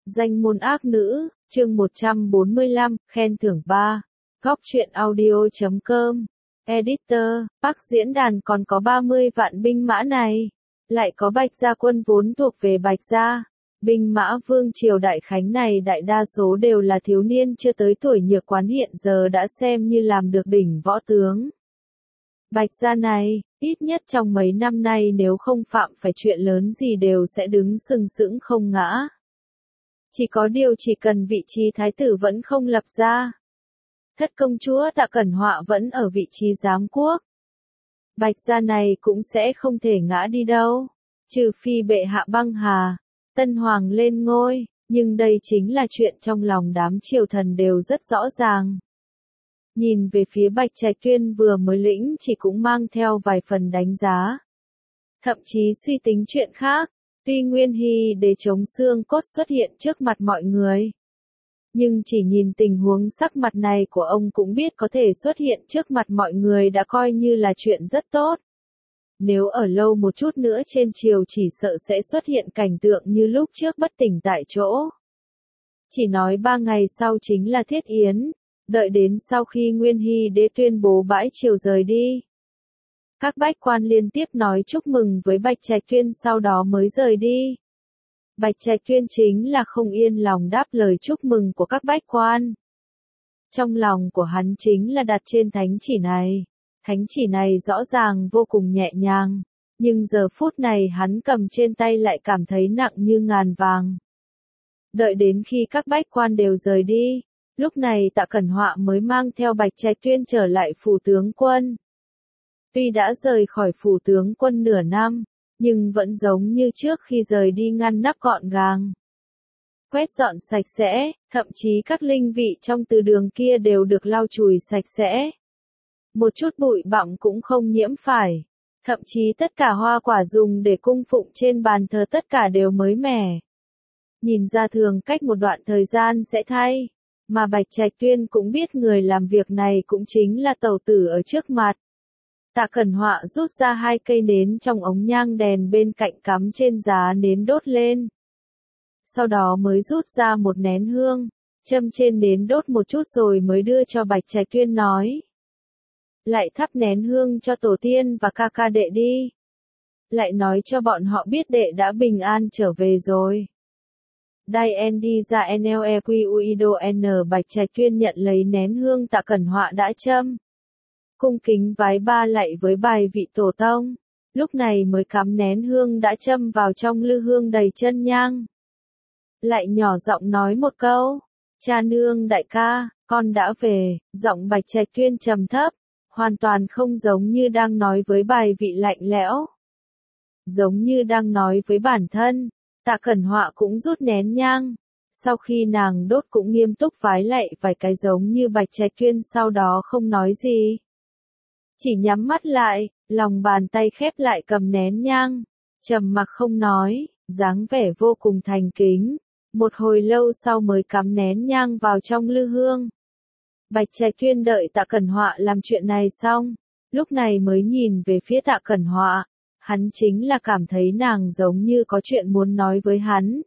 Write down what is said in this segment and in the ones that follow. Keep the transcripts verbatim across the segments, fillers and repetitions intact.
Danh môn ác nữ, chương một trăm bốn mươi lăm, khen thưởng ba. Góc truyện audio chấm com. Editor, Bắc diễn đàn còn có ba mươi vạn binh mã này. Lại có Bạch Gia quân vốn thuộc về Bạch Gia. Binh mã vương triều Đại Khánh này đại đa số đều là thiếu niên chưa tới tuổi nhược quán, hiện giờ đã xem như làm được đỉnh võ tướng. Bạch Gia này, ít nhất trong mấy năm nay nếu không phạm phải chuyện lớn gì đều sẽ đứng sừng sững không ngã. Chỉ có điều chỉ cần vị trí thái tử vẫn không lập ra. Thất công chúa Tạ Cẩn Họa vẫn ở vị trí giám quốc. Bạch Gia này cũng sẽ không thể ngã đi đâu. Trừ phi bệ hạ băng hà, tân hoàng lên ngôi, nhưng đây chính là chuyện trong lòng đám triều thần đều rất rõ ràng. Nhìn về phía Bạch Trạch Tuyên vừa mới lĩnh chỉ cũng mang theo vài phần đánh giá. Thậm chí suy tính chuyện khác, tuy Nguyên Hy Đế chống xương cốt xuất hiện trước mặt mọi người. Nhưng chỉ nhìn tình huống sắc mặt này của ông cũng biết có thể xuất hiện trước mặt mọi người đã coi như là chuyện rất tốt. Nếu ở lâu một chút nữa trên triều chỉ sợ sẽ xuất hiện cảnh tượng như lúc trước bất tỉnh tại chỗ. Chỉ nói ba ngày sau chính là thiết yến. Đợi đến sau khi Nguyên Hy Đế tuyên bố bãi triều rời đi. Các bách quan liên tiếp nói chúc mừng với Bạch Trạch Tuyên sau đó mới rời đi. Bạch Trạch Tuyên chính là không yên lòng đáp lời chúc mừng của các bách quan. Trong lòng của hắn chính là đặt trên thánh chỉ này. Thánh chỉ này rõ ràng vô cùng nhẹ nhàng. Nhưng giờ phút này hắn cầm trên tay lại cảm thấy nặng như ngàn vàng. Đợi đến khi các bách quan đều rời đi. Lúc này Tạ Cẩn Họa mới mang theo Bạch Trạch Tuyên trở lại phủ tướng quân. Tuy đã rời khỏi phủ tướng quân nửa năm, nhưng vẫn giống như trước khi rời đi ngăn nắp gọn gàng. Quét dọn sạch sẽ, thậm chí các linh vị trong từ đường kia đều được lau chùi sạch sẽ. Một chút bụi bặm cũng không nhiễm phải. Thậm chí tất cả hoa quả dùng để cung phụng trên bàn thờ tất cả đều mới mẻ. Nhìn ra thường cách một đoạn thời gian sẽ thay. Mà Bạch Trạch Tuyên cũng biết người làm việc này cũng chính là tẩu tử ở trước mặt. Tạ Cẩn Họa rút ra hai cây nến trong ống nhang đèn bên cạnh cắm trên giá nến đốt lên. Sau đó mới rút ra một nén hương, châm trên nến đốt một chút rồi mới đưa cho Bạch Trạch Tuyên nói. Lại thắp nén hương cho tổ tiên và ca ca đệ đi. Lại nói cho bọn họ biết đệ đã bình an trở về rồi. Đai N đi ra N L E Q U I D O N Bạch Trạch Tuyên nhận lấy nén hương Tạ Cẩn Họa đã châm. Cung kính vái ba lạy với bài vị tổ tông. Lúc này mới cắm nén hương đã châm vào trong lư hương đầy chân nhang. Lại nhỏ giọng nói một câu. Cha nương đại ca, con đã về. Giọng Bạch Trạch Tuyên trầm thấp. Hoàn toàn không giống như đang nói với bài vị lạnh lẽo. Giống như đang nói với bản thân. Tạ Cẩn Họa cũng rút nén nhang. Sau khi nàng đốt cũng nghiêm túc vái lạy vài cái giống như Bạch Trạch Tuyên sau đó không nói gì. Chỉ nhắm mắt lại, lòng bàn tay khép lại cầm nén nhang. Trầm mặc không nói, dáng vẻ vô cùng thành kính. Một hồi lâu sau mới cắm nén nhang vào trong lư hương. Bạch Trạch Tuyên đợi Tạ Cẩn Họa làm chuyện này xong. Lúc này mới nhìn về phía Tạ Cẩn Họa. Hắn chính là cảm thấy nàng giống như có chuyện muốn nói với hắn.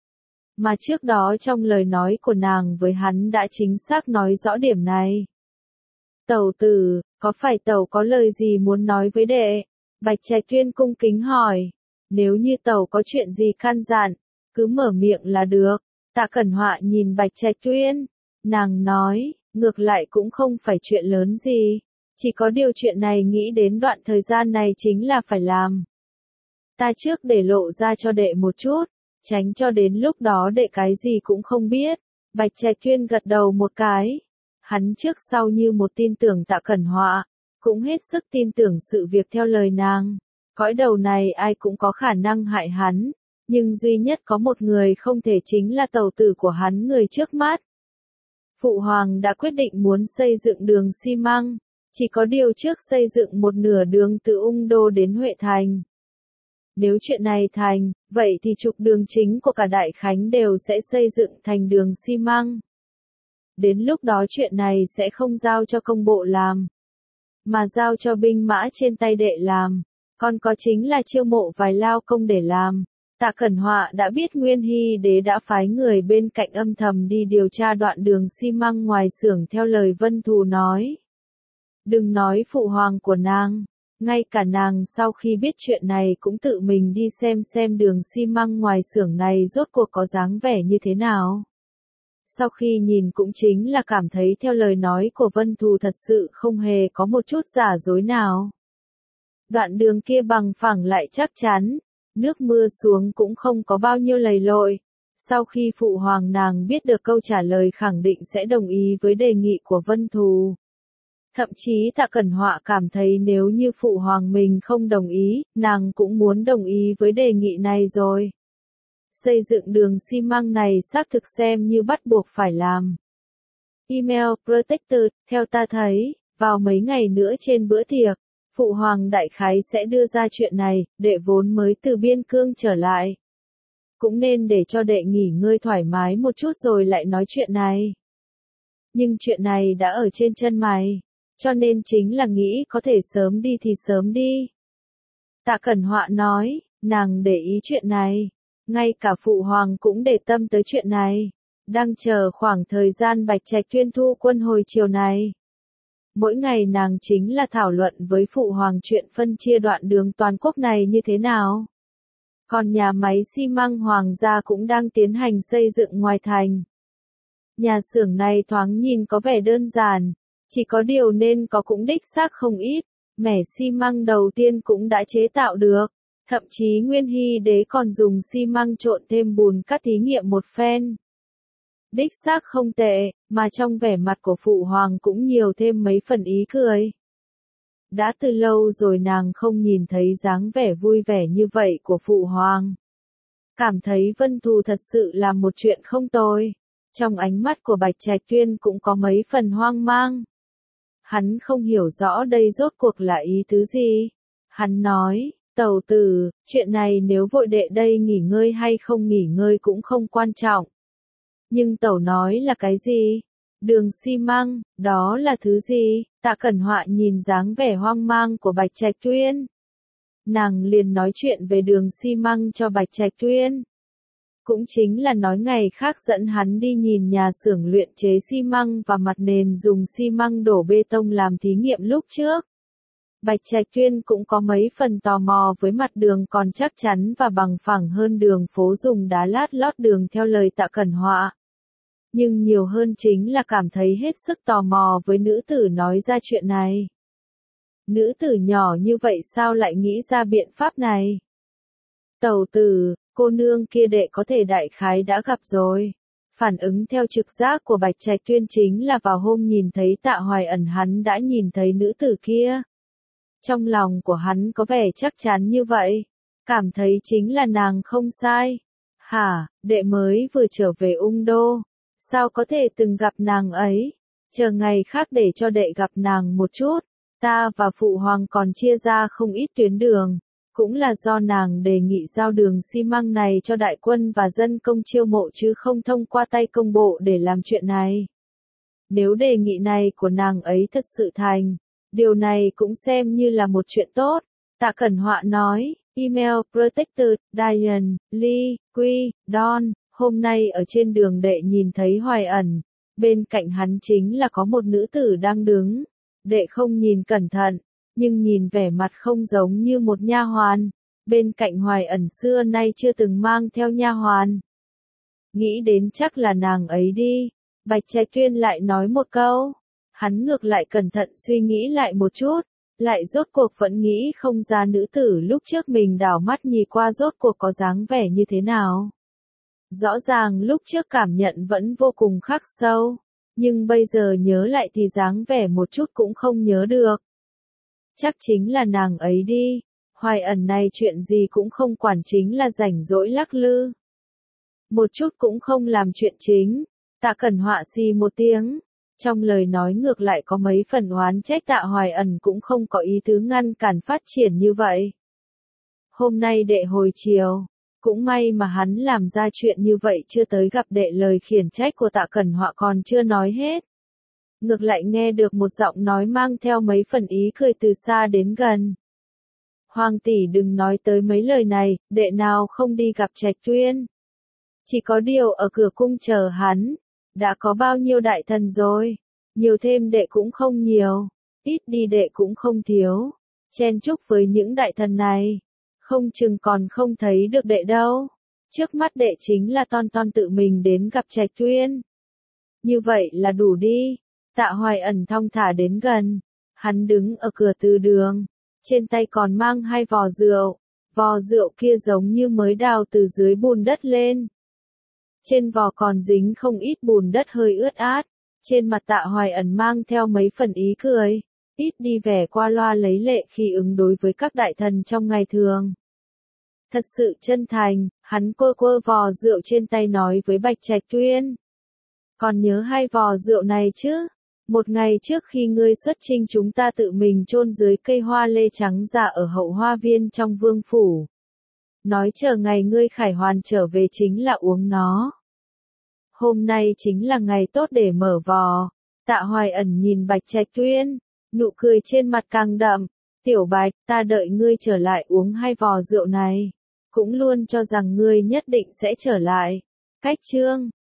Mà trước đó trong lời nói của nàng với hắn đã chính xác nói rõ điểm này. Tẩu tử, có phải tẩu có lời gì muốn nói với đệ? Bạch Trạch Tuyên cung kính hỏi. Nếu như tẩu có chuyện gì căn dặn, cứ mở miệng là được. Tạ Cẩn Họa nhìn Bạch Trạch Tuyên. Nàng nói, ngược lại cũng không phải chuyện lớn gì. Chỉ có điều chuyện này nghĩ đến đoạn thời gian này chính là phải làm. Ta trước để lộ ra cho đệ một chút, tránh cho đến lúc đó đệ cái gì cũng không biết. Bạch Trạch Tuyên gật đầu một cái. Hắn trước sau như một tin tưởng Tạ Cẩn Họa, cũng hết sức tin tưởng sự việc theo lời nàng. Cõi đầu này ai cũng có khả năng hại hắn, nhưng duy nhất có một người không thể chính là tẩu tử của hắn người trước mắt. Phụ hoàng đã quyết định muốn xây dựng đường xi măng. Chỉ có điều trước xây dựng một nửa đường từ Ung Đô đến Huệ Thành. Nếu chuyện này thành, vậy thì trục đường chính của cả Đại Khánh đều sẽ xây dựng thành đường xi măng. Đến lúc đó chuyện này sẽ không giao cho công bộ làm, mà giao cho binh mã trên tay đệ làm. Còn có chính là chiêu mộ vài lao công để làm. Tạ Cẩn Họa đã biết Nguyên Hy Đế đã phái người bên cạnh âm thầm đi điều tra đoạn đường xi măng ngoài xưởng theo lời Vân Thù nói. Đừng nói phụ hoàng của nàng, ngay cả nàng sau khi biết chuyện này cũng tự mình đi xem xem đường xi măng ngoài xưởng này rốt cuộc có dáng vẻ như thế nào. Sau khi nhìn cũng chính là cảm thấy theo lời nói của Vân Thù thật sự không hề có một chút giả dối nào. Đoạn đường kia bằng phẳng lại chắc chắn, nước mưa xuống cũng không có bao nhiêu lầy lội. Sau khi phụ hoàng nàng biết được câu trả lời khẳng định sẽ đồng ý với đề nghị của Vân Thù. Thậm chí Tạ Cẩn Họa cảm thấy nếu như phụ hoàng mình không đồng ý, nàng cũng muốn đồng ý với đề nghị này rồi. Xây dựng đường xi măng này xác thực xem như bắt buộc phải làm. Email Protector, theo ta thấy, vào mấy ngày nữa trên bữa tiệc, phụ hoàng đại khái sẽ đưa ra chuyện này, đệ vốn mới từ biên cương trở lại. Cũng nên để cho đệ nghỉ ngơi thoải mái một chút rồi lại nói chuyện này. Nhưng chuyện này đã ở trên chân mày, cho nên chính là nghĩ có thể sớm đi thì sớm đi. Tạ Cẩn Họa nói, nàng để ý chuyện này, ngay cả phụ hoàng cũng để tâm tới chuyện này, đang chờ khoảng thời gian Bạch Trạch Tuyên thu quân hồi chiều này. Mỗi ngày nàng chính là thảo luận với phụ hoàng chuyện phân chia đoạn đường toàn quốc này như thế nào. Còn nhà máy xi măng hoàng gia cũng đang tiến hành xây dựng ngoài thành. Nhà xưởng này thoáng nhìn có vẻ đơn giản, chỉ có điều nên có cũng đích xác không ít, mẻ xi măng đầu tiên cũng đã chế tạo được, thậm chí Nguyên Hy Đế còn dùng xi măng trộn thêm bùn cát thí nghiệm một phen. Đích xác không tệ, mà trong vẻ mặt của phụ hoàng cũng nhiều thêm mấy phần ý cười. Đã từ lâu rồi nàng không nhìn thấy dáng vẻ vui vẻ như vậy của phụ hoàng. Cảm thấy Vân Thù thật sự là một chuyện không tồi. Trong ánh mắt của Bạch Trạch Tuyên cũng có mấy phần hoang mang. Hắn không hiểu rõ đây rốt cuộc là ý tứ gì. Hắn nói, tẩu tử, chuyện này nếu vội đệ đây nghỉ ngơi hay không nghỉ ngơi cũng không quan trọng. Nhưng tẩu nói là cái gì? Đường xi măng, đó là thứ gì? Tạ Cẩn Họa nhìn dáng vẻ hoang mang của Bạch Trạch Tuyên. Nàng liền nói chuyện về đường xi măng cho Bạch Trạch Tuyên. Cũng chính là nói ngày khác dẫn hắn đi nhìn nhà xưởng luyện chế xi măng và mặt nền dùng xi măng đổ bê tông làm thí nghiệm lúc trước. Bạch Trạch Tuyên cũng có mấy phần tò mò với mặt đường còn chắc chắn và bằng phẳng hơn đường phố dùng đá lát lót đường theo lời Tạ Cẩn Họa. Nhưng nhiều hơn chính là cảm thấy hết sức tò mò với nữ tử nói ra chuyện này. Nữ tử nhỏ như vậy sao lại nghĩ ra biện pháp này? Tẩu tử, cô nương kia đệ có thể đại khái đã gặp rồi. Phản ứng theo trực giác của Bạch Trạch Tuyên chính là vào hôm nhìn thấy Tạ Hoài Ẩn hắn đã nhìn thấy nữ tử kia. Trong lòng của hắn có vẻ chắc chắn như vậy. Cảm thấy chính là nàng không sai. Hả, đệ mới vừa trở về Ung Đô. Sao có thể từng gặp nàng ấy? Chờ ngày khác để cho đệ gặp nàng một chút. Ta và phụ hoàng còn chia ra không ít tuyến đường. Cũng là do nàng đề nghị giao đường xi măng này cho đại quân và dân công chiêu mộ chứ không thông qua tay công bộ để làm chuyện này. Nếu đề nghị này của nàng ấy thật sự thành, điều này cũng xem như là một chuyện tốt. Tạ Cẩn Họa nói, email Protector, Diane, Lee, Quy, Don, hôm nay ở trên đường đệ nhìn thấy Hoài Ẩn, bên cạnh hắn chính là có một nữ tử đang đứng. Đệ không nhìn cẩn thận, nhưng nhìn vẻ mặt không giống như một nha hoàn. Bên cạnh Hoài Ẩn xưa nay chưa từng mang theo nha hoàn. Nghĩ đến chắc là nàng ấy đi. Bạch Trạch Tuyên lại nói một câu. Hắn ngược lại cẩn thận suy nghĩ lại một chút. Lại rốt cuộc vẫn nghĩ không ra nữ tử lúc trước mình đảo mắt nhìn qua rốt cuộc có dáng vẻ như thế nào. Rõ ràng lúc trước cảm nhận vẫn vô cùng khắc sâu. Nhưng bây giờ nhớ lại thì dáng vẻ một chút cũng không nhớ được. Chắc chính là nàng ấy đi. Hoài Ẩn này chuyện gì cũng không quản chính là rảnh rỗi lắc lư. Một chút cũng không làm chuyện chính. Tạ Cẩn Họa xì một tiếng. Trong lời nói ngược lại có mấy phần oán trách Tạ Hoài Ẩn cũng không có ý tứ ngăn cản phát triển như vậy. Hôm nay đệ hồi chiều. Cũng may mà hắn làm ra chuyện như vậy chưa tới gặp đệ lời khiển trách của Tạ Cẩn Họa còn chưa nói hết. Ngược lại nghe được một giọng nói mang theo mấy phần ý cười từ xa đến gần. Hoàng tỷ đừng nói tới mấy lời này, đệ nào không đi gặp Trạch Tuyên. Chỉ có điều ở cửa cung chờ hắn, đã có bao nhiêu đại thần rồi, nhiều thêm đệ cũng không nhiều, ít đi đệ cũng không thiếu, chen chúc với những đại thần này, không chừng còn không thấy được đệ đâu. Trước mắt đệ chính là ton ton tự mình đến gặp Trạch Tuyên. Như vậy là đủ đi. Tạ Hoài Ẩn thong thả đến gần, hắn đứng ở cửa từ đường, trên tay còn mang hai vò rượu, vò rượu kia giống như mới đào từ dưới bùn đất lên. Trên vò còn dính không ít bùn đất hơi ướt át, trên mặt Tạ Hoài Ẩn mang theo mấy phần ý cười, ít đi vẻ qua loa lấy lệ khi ứng đối với các đại thần trong ngày thường. Thật sự chân thành, hắn quơ quơ vò rượu trên tay nói với Bạch Trạch Tuyên. Còn nhớ hai vò rượu này chứ? Một ngày trước khi ngươi xuất chinh chúng ta tự mình chôn dưới cây hoa lê trắng giả ở hậu hoa viên trong vương phủ. Nói chờ ngày ngươi khải hoàn trở về chính là uống nó. Hôm nay chính là ngày tốt để mở vò. Tạ Hoài Ẩn nhìn Bạch Trạch Tuyên, nụ cười trên mặt càng đậm. Tiểu Bạch, ta đợi ngươi trở lại uống hai vò rượu này. Cũng luôn cho rằng ngươi nhất định sẽ trở lại. Cách chương